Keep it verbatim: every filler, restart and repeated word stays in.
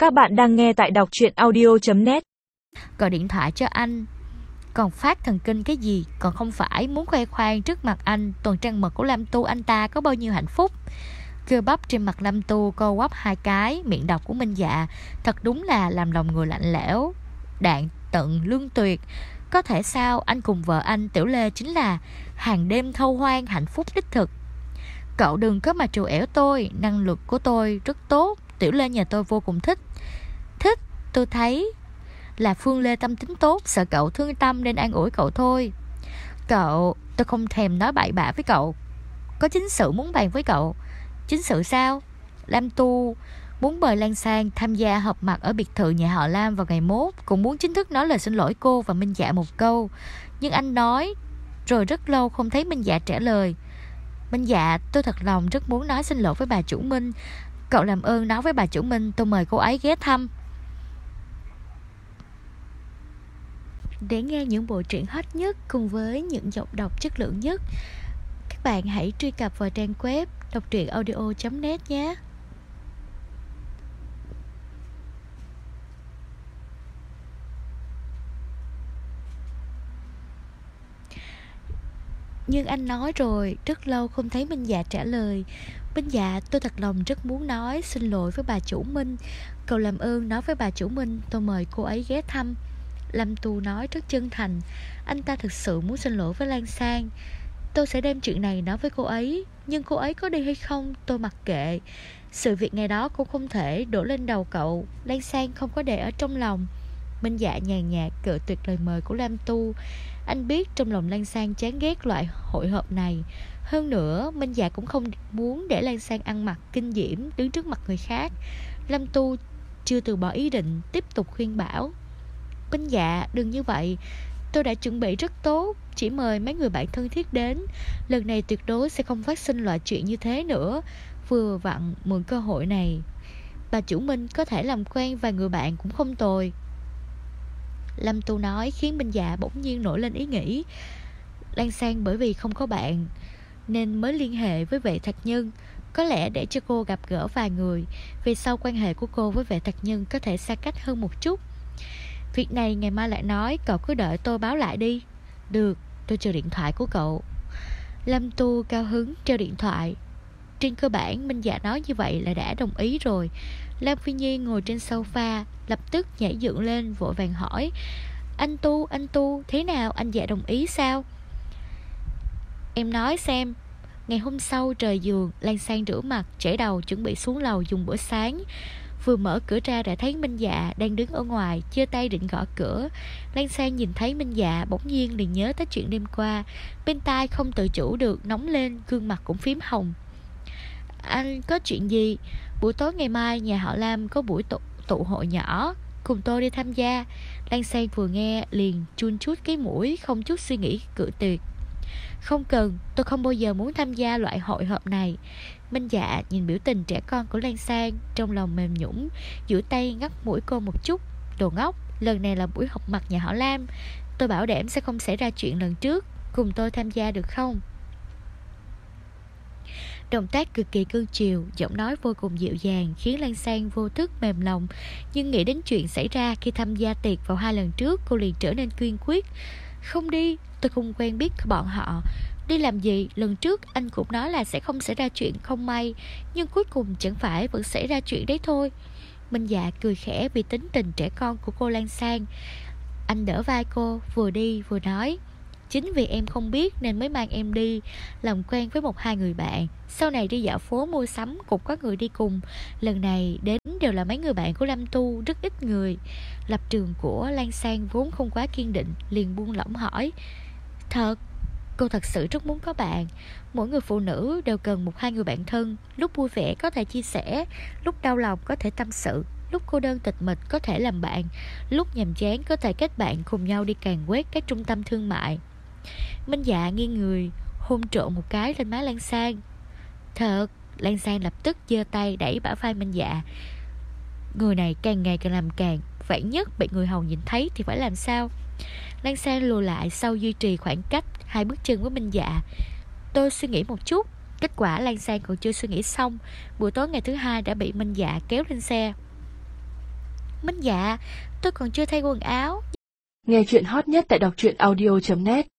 Các bạn đang nghe tại đọc truyện audio chấm net. Gọi điện thoại cho anh, còn phát thần kinh cái gì, còn không phải muốn khoe khoang trước mặt anh tuần trăng mật của Lam Tu anh ta có bao nhiêu hạnh phúc. Cơ bắp trên mặt Lam Tu co quắp hai cái, miệng độc của Minh Dạ thật đúng là làm lòng người lạnh lẽo, đạn tận lương tuyệt. Có thể sao anh cùng vợ anh Tiểu Lê chính là hàng đêm thâu hoang hạnh phúc đích thực. Cậu đừng có mà trù ẻo tôi, năng lực của tôi rất tốt, Tiểu Lê nhà tôi vô cùng thích. Thích, tôi thấy là Phương Lê tâm tính tốt, sợ cậu thương tâm nên an ủi cậu thôi. Cậu, tôi không thèm nói bậy bạ với cậu, có chính sự muốn bàn với cậu. Chính sự sao? Lam Tu muốn mời Lan Sang tham gia họp mặt ở biệt thự nhà họ Lam vào ngày mốt, cũng muốn chính thức nói lời xin lỗi cô và Minh Dạ một câu. Nhưng anh nói rồi rất lâu không thấy Minh Dạ trả lời. Minh Dạ, tôi thật lòng rất muốn nói xin lỗi với bà chủ Minh. Cậu làm ơn nói với bà chủ Minh tôi mời cô ấy ghé thăm. Để nghe những bộ truyện hot nhất cùng với những giọng đọc chất lượng nhất, các bạn hãy truy cập vào trang web đọc truyện audio chấm net nhé. Nhưng anh nói rồi, rất lâu không thấy Minh Dạ trả lời. Minh Dạ, tôi thật lòng rất muốn nói xin lỗi với bà chủ Minh. Cậu làm ơn nói với bà chủ Minh tôi mời cô ấy ghé thăm. Lâm Tu nói rất chân thành. Anh ta thực sự muốn xin lỗi với Lan Sang. Tôi sẽ đem chuyện này nói với cô ấy, nhưng cô ấy có đi hay không tôi mặc kệ. Sự việc ngày đó cũng không thể đổ lên đầu cậu. Lan Sang không có để ở trong lòng. Minh Dạ nhàn nhạt cự tuyệt lời mời của Lam Tu. Anh biết trong lòng Lan Sang chán ghét loại hội họp này. Hơn nữa Minh Dạ cũng không muốn để Lan Sang ăn mặc kinh diễm đứng trước mặt người khác. Lam Tu chưa từ bỏ ý định, tiếp tục khuyên bảo. Minh Dạ, đừng như vậy. Tôi đã chuẩn bị rất tốt, chỉ mời mấy người bạn thân thiết đến. Lần này tuyệt đối sẽ không phát sinh loại chuyện như thế nữa. Vừa vặn mượn cơ hội này, bà chủ Minh có thể làm quen vài người bạn cũng không tồi. Lâm Tu nói khiến Minh Dạ bỗng nhiên nổi lên ý nghĩ. Lan Sang bởi vì không có bạn nên mới liên hệ với Vệ Thạc Nhân. Có lẽ để cho cô gặp gỡ vài người, về sau quan hệ của cô với Vệ Thạc Nhân có thể xa cách hơn một chút. Việc này ngày mai lại nói, cậu cứ đợi tôi báo lại đi. Được, tôi chờ điện thoại của cậu. Lâm Tu cao hứng treo điện thoại. Trên cơ bản Minh Dạ nói như vậy là đã đồng ý rồi. Lam Phi Nhi ngồi trên sofa lập tức nhảy dựng lên vội vàng hỏi. Anh Tu, anh Tu, thế nào, anh Dạ đồng ý sao? Em nói xem. Ngày hôm sau trời giường, Lan Sang rửa mặt, chải đầu chuẩn bị xuống lầu dùng bữa sáng. Vừa mở cửa ra đã thấy Minh Dạ đang đứng ở ngoài, giơ tay định gõ cửa. Lan Sang nhìn thấy Minh Dạ bỗng nhiên liền nhớ tới chuyện đêm qua. Bên tai không tự chủ được nóng lên, gương mặt cũng phím hồng. Anh có chuyện gì? Buổi tối ngày mai nhà họ Lam có buổi tụ, tụ hội nhỏ, cùng tôi đi tham gia. Lan Sang vừa nghe liền chun chút cái mũi, không chút suy nghĩ cự tuyệt. Không cần, tôi không bao giờ muốn tham gia loại hội họp này. Minh Dạ nhìn biểu tình trẻ con của Lan Sang, trong lòng mềm nhũn, duỗi tay ngắt mũi cô một chút. Đồ ngốc, lần này là buổi họp mặt nhà họ Lam, tôi bảo đảm sẽ không xảy ra chuyện lần trước. Cùng tôi tham gia được không? Động tác cực kỳ cương chiều, giọng nói vô cùng dịu dàng khiến Lan Sang vô thức mềm lòng. Nhưng nghĩ đến chuyện xảy ra khi tham gia tiệc vào hai lần trước, cô liền trở nên kiên quyết. Không đi, tôi không quen biết bọn họ. Đi làm gì? Lần trước anh cũng nói là sẽ không xảy ra chuyện không may, nhưng cuối cùng chẳng phải vẫn xảy ra chuyện đấy thôi. Minh Dạ cười khẽ vì tính tình trẻ con của cô Lan Sang. Anh đỡ vai cô, vừa đi vừa nói. Chính vì em không biết nên mới mang em đi, làm quen với một hai người bạn. Sau này đi dạo phố mua sắm cũng có người đi cùng. Lần này đến đều là mấy người bạn của Lâm Tu, rất ít người. Lập trường của Lan Sang vốn không quá kiên định, liền buông lỏng hỏi. Thật, cô thật sự rất muốn có bạn. Mỗi người phụ nữ đều cần một hai người bạn thân. Lúc vui vẻ có thể chia sẻ, lúc đau lòng có thể tâm sự, lúc cô đơn tịch mịch có thể làm bạn, lúc nhàm chán có thể kết bạn cùng nhau đi càn quét các trung tâm thương mại. Minh Dạ nghiêng người hôn trộn một cái lên má Lan Sang. Thật. Lan Sang lập tức giơ tay đẩy bả vai Minh Dạ. Người này càng ngày càng làm càng, vạn nhất bị người hầu nhìn thấy thì phải làm sao? Lan Sang lùi lại sau duy trì khoảng cách hai bước chân với Minh Dạ. Tôi suy nghĩ một chút. Kết quả Lan Sang còn chưa suy nghĩ xong, buổi tối ngày thứ hai đã bị Minh Dạ kéo lên xe. Minh Dạ, tôi còn chưa thay quần áo. Nghe chuyện hot nhất tại đọc truyện audio chấm net.